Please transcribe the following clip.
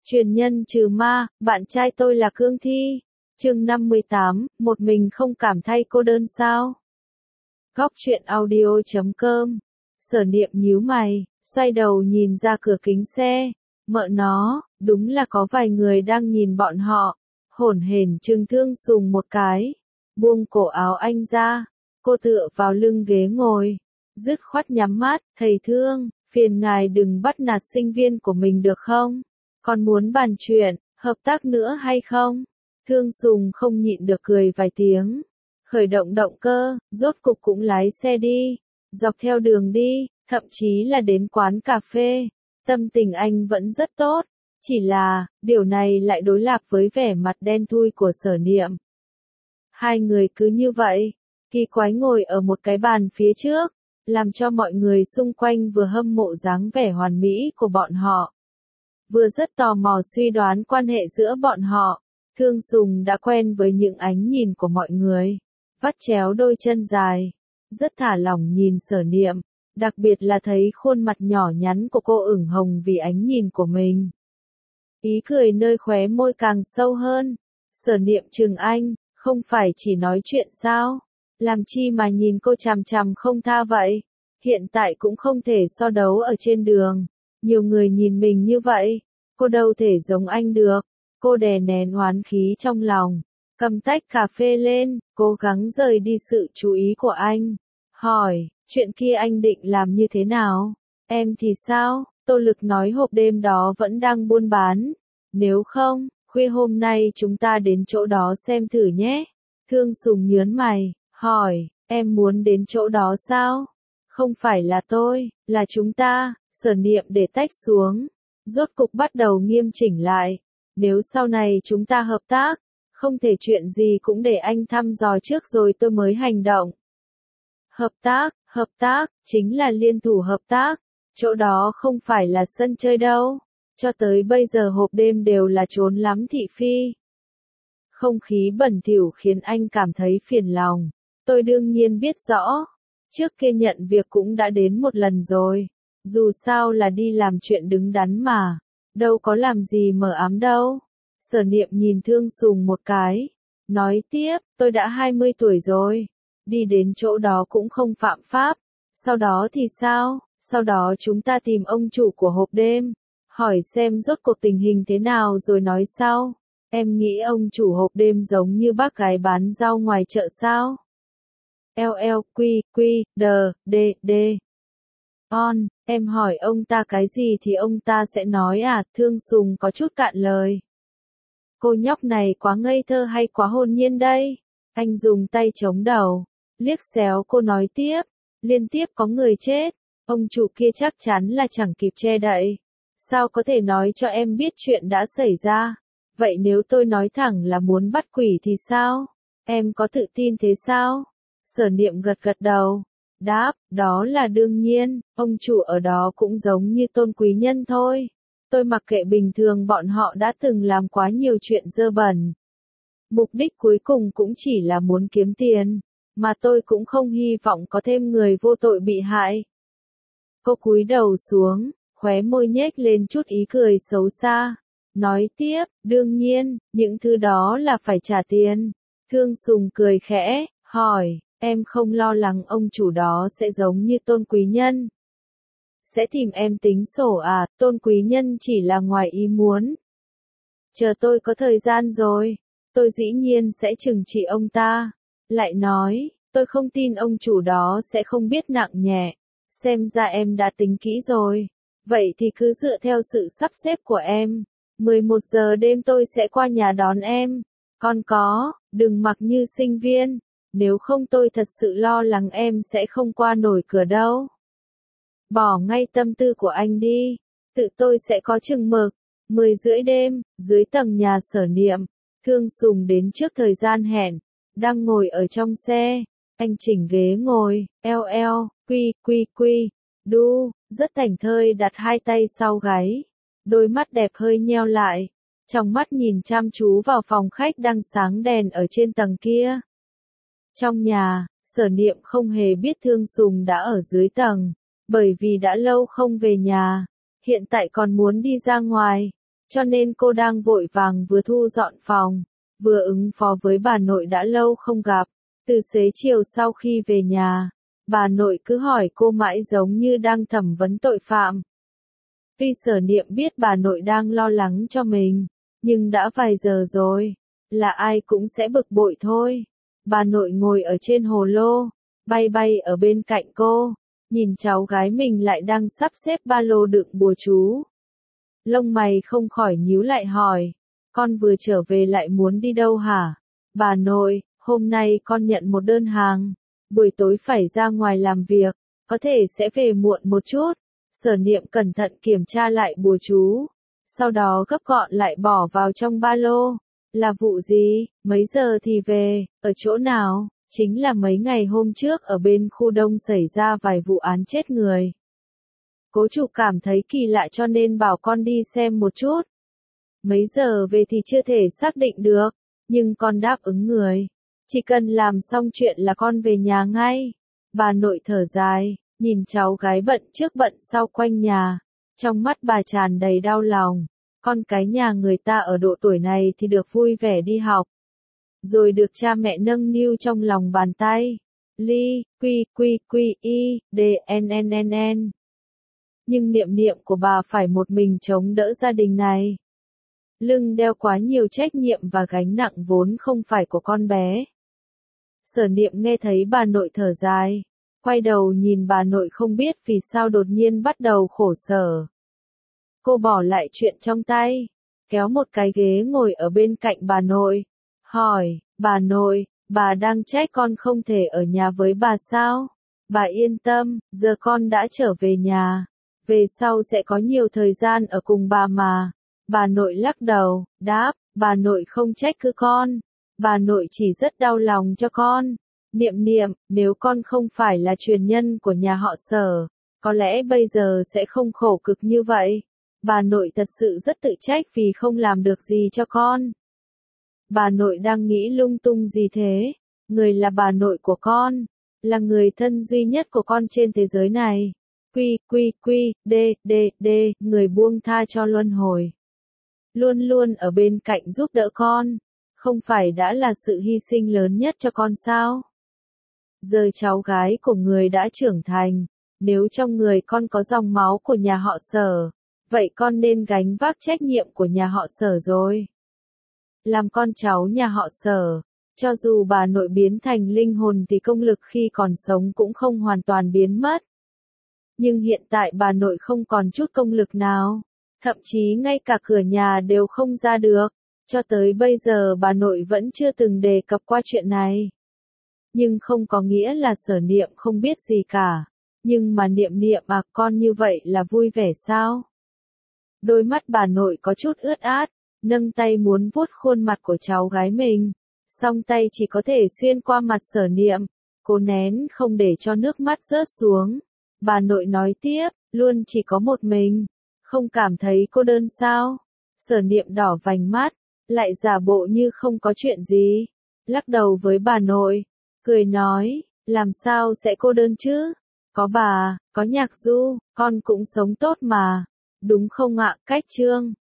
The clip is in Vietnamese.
Truyền nhân trừ ma, bạn trai tôi là cương thi. Chương 58, một mình không cảm thấy cô đơn sao? Góc truyện audio.com. Sở Niệm nhíu mày, xoay đầu nhìn ra cửa kính xe. Mợ nó, đúng là có vài người đang nhìn bọn họ. Hổn hển Trương Thương Sùng một cái, buông cổ áo anh ra, cô tựa vào lưng ghế ngồi, dứt khoát nhắm mắt. Thầy Thương, phiền ngài đừng bắt nạt sinh viên của mình được không? Còn muốn bàn chuyện, hợp tác nữa hay không? Thương Sùng không nhịn được cười vài tiếng. Khởi động động cơ, rốt cục cũng lái xe đi. Dọc theo đường đi, thậm chí là đến quán cà phê. Tâm tình anh vẫn rất tốt. Chỉ là, điều này lại đối lập với vẻ mặt đen thui của Sở Niệm. Hai người cứ như vậy, kỳ quái ngồi ở một cái bàn phía trước, làm cho mọi người xung quanh vừa hâm mộ dáng vẻ hoàn mỹ của bọn họ, vừa rất tò mò suy đoán quan hệ giữa bọn họ. Thương Sùng đã quen với những ánh nhìn của mọi người, vắt chéo đôi chân dài, rất thả lỏng nhìn Sở Niệm, đặc biệt là thấy khuôn mặt nhỏ nhắn của cô ửng hồng vì ánh nhìn của mình. Ý cười nơi khóe môi càng sâu hơn. Sở Niệm chừng anh, không phải chỉ nói chuyện sao? Làm chi mà nhìn cô chằm chằm không tha vậy? Hiện tại cũng không thể so đấu ở trên đường. Nhiều người nhìn mình như vậy, cô đâu thể giống anh được. Cô đè nén oán khí trong lòng, cầm tách cà phê lên, cố gắng rời đi sự chú ý của anh. Hỏi, chuyện kia anh định làm như thế nào? Em thì sao? Tô Lực nói hộp đêm đó vẫn đang buôn bán. Nếu không, khuya hôm nay chúng ta đến chỗ đó xem thử nhé. Thương Sùng nhớn mày, hỏi, em muốn đến chỗ đó sao? Không phải là tôi, là chúng ta. Sở Niệm để tách xuống, rốt cục bắt đầu nghiêm chỉnh lại. Nếu sau này chúng ta hợp tác, không thể chuyện gì cũng để anh thăm dò trước rồi tôi mới hành động. Hợp tác, chính là liên thủ hợp tác. Chỗ đó không phải là sân chơi đâu. Cho tới bây giờ hộp đêm đều là trốn lắm thị phi. Không khí bẩn thỉu khiến anh cảm thấy phiền lòng. Tôi đương nhiên biết rõ. Trước kia nhận việc cũng đã đến một lần rồi. Dù sao là đi làm chuyện đứng đắn mà. Đâu có làm gì mờ ám đâu. Sở Niệm nhìn Thương Sùng một cái. Nói tiếp, tôi đã 20 tuổi rồi. Đi đến chỗ đó cũng không phạm pháp. Sau đó thì sao? Sau đó chúng ta tìm ông chủ của hộp đêm. Hỏi xem rốt cuộc tình hình thế nào rồi nói sau. Em nghĩ ông chủ hộp đêm giống như bác gái bán rau ngoài chợ sao? LLQQ, On, em hỏi ông ta cái gì thì ông ta sẽ nói à? Thương Sùng có chút cạn lời. Cô nhóc này quá ngây thơ hay quá hồn nhiên đây? Anh dùng tay chống đầu, liếc xéo cô nói tiếp. Liên tiếp có người chết, ông chủ kia chắc chắn là chẳng kịp che đậy. Sao có thể nói cho em biết chuyện đã xảy ra? Vậy nếu tôi nói thẳng là muốn bắt quỷ thì sao? Em có tự tin thế sao? Sở Niệm gật gật đầu. Đáp, đó là đương nhiên, ông chủ ở đó cũng giống như Tôn quý nhân thôi. Tôi mặc kệ bình thường bọn họ đã từng làm quá nhiều chuyện dơ bẩn. Mục đích cuối cùng cũng chỉ là muốn kiếm tiền, mà tôi cũng không hy vọng có thêm người vô tội bị hại. Cô cúi đầu xuống, khóe môi nhếch lên chút ý cười xấu xa. Nói tiếp, đương nhiên, những thứ đó là phải trả tiền. Thương Sùng cười khẽ, hỏi, em không lo lắng ông chủ đó sẽ giống như Tôn quý nhân? Sẽ tìm em tính sổ à? Tôn quý nhân chỉ là ngoài ý muốn. Chờ tôi có thời gian rồi, tôi dĩ nhiên sẽ trừng trị ông ta. Lại nói, tôi không tin ông chủ đó sẽ không biết nặng nhẹ. Xem ra em đã tính kỹ rồi. Vậy thì cứ dựa theo sự sắp xếp của em. 11 giờ đêm tôi sẽ qua nhà đón em. Còn có, đừng mặc như sinh viên. Nếu không tôi thật sự lo lắng em sẽ không qua nổi cửa đâu. Bỏ ngay tâm tư của anh đi. Tự tôi sẽ có chừng mực. 10 rưỡi đêm, dưới tầng nhà Sở Niệm. Thương Sùng đến trước thời gian hẹn. Đang ngồi ở trong xe. Anh chỉnh ghế ngồi, QQ, rất thảnh thơi đặt hai tay sau gáy. Đôi mắt đẹp hơi nheo lại. Trong mắt nhìn chăm chú vào phòng khách đang sáng đèn ở trên tầng kia. Trong nhà, Sở Niệm không hề biết Thương Sùng đã ở dưới tầng. Bởi vì đã lâu không về nhà. Hiện tại còn muốn đi ra ngoài. cho nên cô đang vội vàng vừa thu dọn phòng, vừa ứng phó với bà nội đã lâu không gặp. Từ xế chiều sau khi về nhà, bà nội cứ hỏi cô mãi giống như đang thẩm vấn tội phạm. Tuy Sở Niệm biết bà nội đang lo lắng cho mình, nhưng đã vài giờ rồi, là ai cũng sẽ bực bội thôi. Bà nội ngồi ở trên hồ lô, bay bay ở bên cạnh cô, nhìn cháu gái mình lại đang sắp xếp ba lô đựng bùa chú. Lông mày không khỏi nhíu lại hỏi, con vừa trở về lại muốn đi đâu hả? Bà nội, hôm nay con nhận một đơn hàng, buổi tối phải ra ngoài làm việc, có thể sẽ về muộn một chút. Sở Niệm cẩn thận kiểm tra lại bùa chú, sau đó gấp gọn lại bỏ vào trong ba lô. Là vụ gì, mấy giờ thì về, ở chỗ nào? Chính là mấy ngày hôm trước ở bên khu đông xảy ra vài vụ án chết người. Cố chủ cảm thấy kỳ lạ cho nên bảo con đi xem một chút. Mấy giờ về thì chưa thể xác định được, nhưng con đáp ứng người. Chỉ cần làm xong chuyện là con về nhà ngay. Bà nội thở dài, nhìn cháu gái bận trước bận sau quanh nhà. Trong mắt bà tràn đầy đau lòng. Con cái nhà người ta ở độ tuổi này thì được vui vẻ đi học. Rồi được cha mẹ nâng niu trong lòng bàn tay. Ly, quy, quy, quy, y, d, n, n, n, n. Nhưng Niệm Niệm của bà phải một mình chống đỡ gia đình này. Lưng đeo quá nhiều trách nhiệm và gánh nặng vốn không phải của con bé. Sở Niệm nghe thấy bà nội thở dài, quay đầu nhìn bà nội không biết vì sao đột nhiên bắt đầu khổ sở. Cô bỏ lại chuyện trong tay, kéo một cái ghế ngồi ở bên cạnh bà nội, hỏi, bà nội, bà đang trách con không thể ở nhà với bà sao? Bà yên tâm, giờ con đã trở về nhà, về sau sẽ có nhiều thời gian ở cùng bà mà. Bà nội lắc đầu, đáp, bà nội không trách cứ con, bà nội chỉ rất đau lòng cho con. Niệm Niệm, nếu con không phải là truyền nhân của nhà họ Sở, có lẽ bây giờ sẽ không khổ cực như vậy. Bà nội thật sự rất tự trách vì không làm được gì cho con. Bà nội đang nghĩ lung tung gì thế? Người là bà nội của con, là người thân duy nhất của con trên thế giới này. Quy, quy, quy, d, người buông tha cho luân hồi. Luôn luôn ở bên cạnh giúp đỡ con, không phải đã là sự hy sinh lớn nhất cho con sao? Giờ cháu gái của người đã trưởng thành, nếu trong người con có dòng máu của nhà họ Sở, vậy con nên gánh vác trách nhiệm của nhà họ Sở rồi. Làm con cháu nhà họ Sở, cho dù bà nội biến thành linh hồn thì công lực khi còn sống cũng không hoàn toàn biến mất. Nhưng hiện tại bà nội không còn chút công lực nào, thậm chí ngay cả cửa nhà đều không ra được. Cho tới bây giờ bà nội vẫn chưa từng đề cập qua chuyện này. Nhưng không có nghĩa là Sở Niệm không biết gì cả. Nhưng mà Niệm Niệm à, con như vậy là vui vẻ sao? Đôi mắt bà nội có chút ướt át, nâng tay muốn vuốt khuôn mặt của cháu gái mình. Song tay chỉ có thể xuyên qua mặt Sở Niệm, cố nén không để cho nước mắt rớt xuống. Bà nội nói tiếp, luôn chỉ có một mình, không cảm thấy cô đơn sao? Sở Niệm đỏ vành mắt, lại giả bộ như không có chuyện gì, lắc đầu với bà nội, cười nói, làm sao sẽ cô đơn chứ? Có bà, có Nhạc Du, con cũng sống tốt mà, đúng không ạ? Cách chương